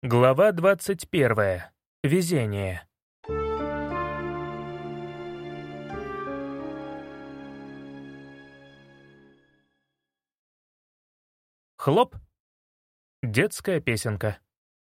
Глава 21. Везение. Хлоп. Детская песенка.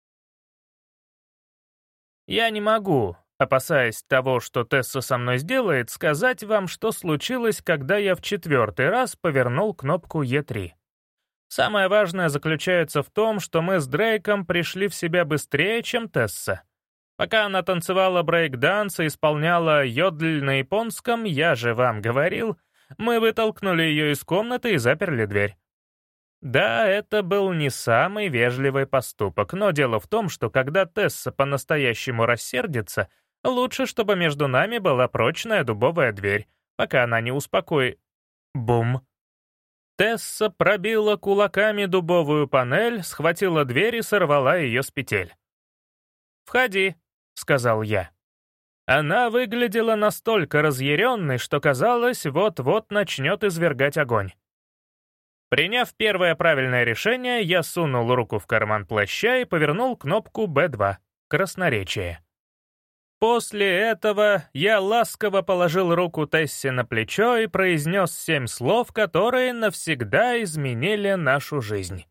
Я не могу, опасаясь того, что Тесса со мной сделает, сказать вам, что случилось, когда я в 4-й раз повернул кнопку Е3. Самое важное заключается в том, что мы с Дрейком пришли в себя быстрее, чем Тесса. Пока она танцевала брейк-данс и исполняла йодль на японском, я же вам говорил, мы вытолкнули ее из комнаты и заперли дверь. Да, это был не самый вежливый поступок, но дело в том, что когда Тесса по-настоящему рассердится, лучше, чтобы между нами была прочная дубовая дверь, пока она не успокоит. Бум! Тесса пробила кулаками дубовую панель, схватила дверь и сорвала ее с петель. «Входи», — сказал я. Она выглядела настолько разъяренной, что казалось, вот-вот начнет извергать огонь. Приняв первое правильное решение, я сунул руку в карман плаща и повернул кнопку Б2 — красноречие. После этого я ласково положил руку Тессе на плечо и произнес 7 слов, которые навсегда изменили нашу жизнь.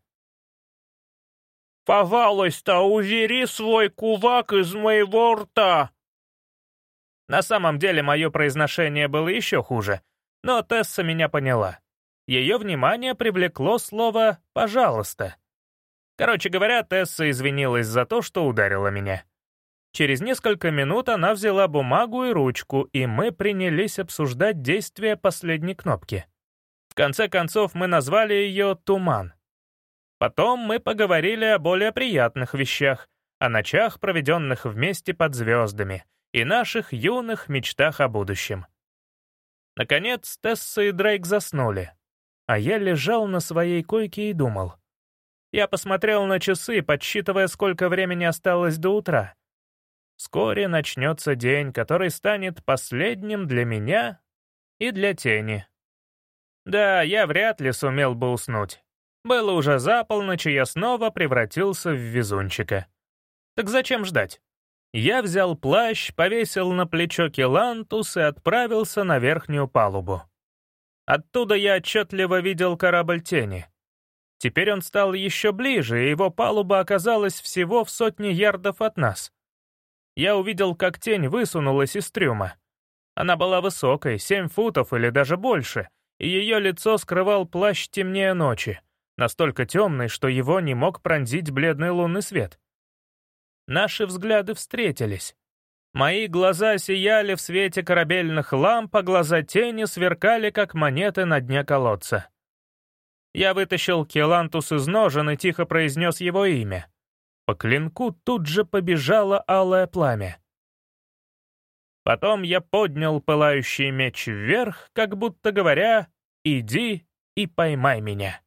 «Пожалуйста, убери свой кулак из моего рта!» На самом деле мое произношение было еще хуже, но Тесса меня поняла. Ее внимание привлекло слово «пожалуйста». Короче говоря, Тесса извинилась за то, что ударила меня. Через несколько минут она взяла бумагу и ручку, и мы принялись обсуждать действия последней кнопки. В конце концов, мы назвали ее «Туман». Потом мы поговорили о более приятных вещах, о ночах, проведенных вместе под звездами, и наших юных мечтах о будущем. Наконец, Тесса и Дрейк заснули, а я лежал на своей койке и думал. Я посмотрел на часы, подсчитывая, сколько времени осталось до утра. Вскоре начнется день, который станет последним для меня и для тени. Да, я вряд ли сумел бы уснуть. Было уже за полночь, и я снова превратился в везунчика. Так зачем ждать? Я взял плащ, повесил на плечо килантус и отправился на верхнюю палубу. Оттуда я отчетливо видел корабль тени. Теперь он стал еще ближе, и его палуба оказалась всего в 100 ярдов от нас. Я увидел, как тень высунулась из трюма. Она была высокой, 7 футов или даже больше, и ее лицо скрывал плащ темнее ночи, настолько темный, что его не мог пронзить бледный лунный свет. Наши взгляды встретились. Мои глаза сияли в свете корабельных ламп, а глаза тени сверкали, как монеты на дне колодца. Я вытащил килантус из ножен и тихо произнес его имя. По клинку тут же побежало алое пламя. Потом я поднял пылающий меч вверх, как будто говоря: «Иди и поймай меня».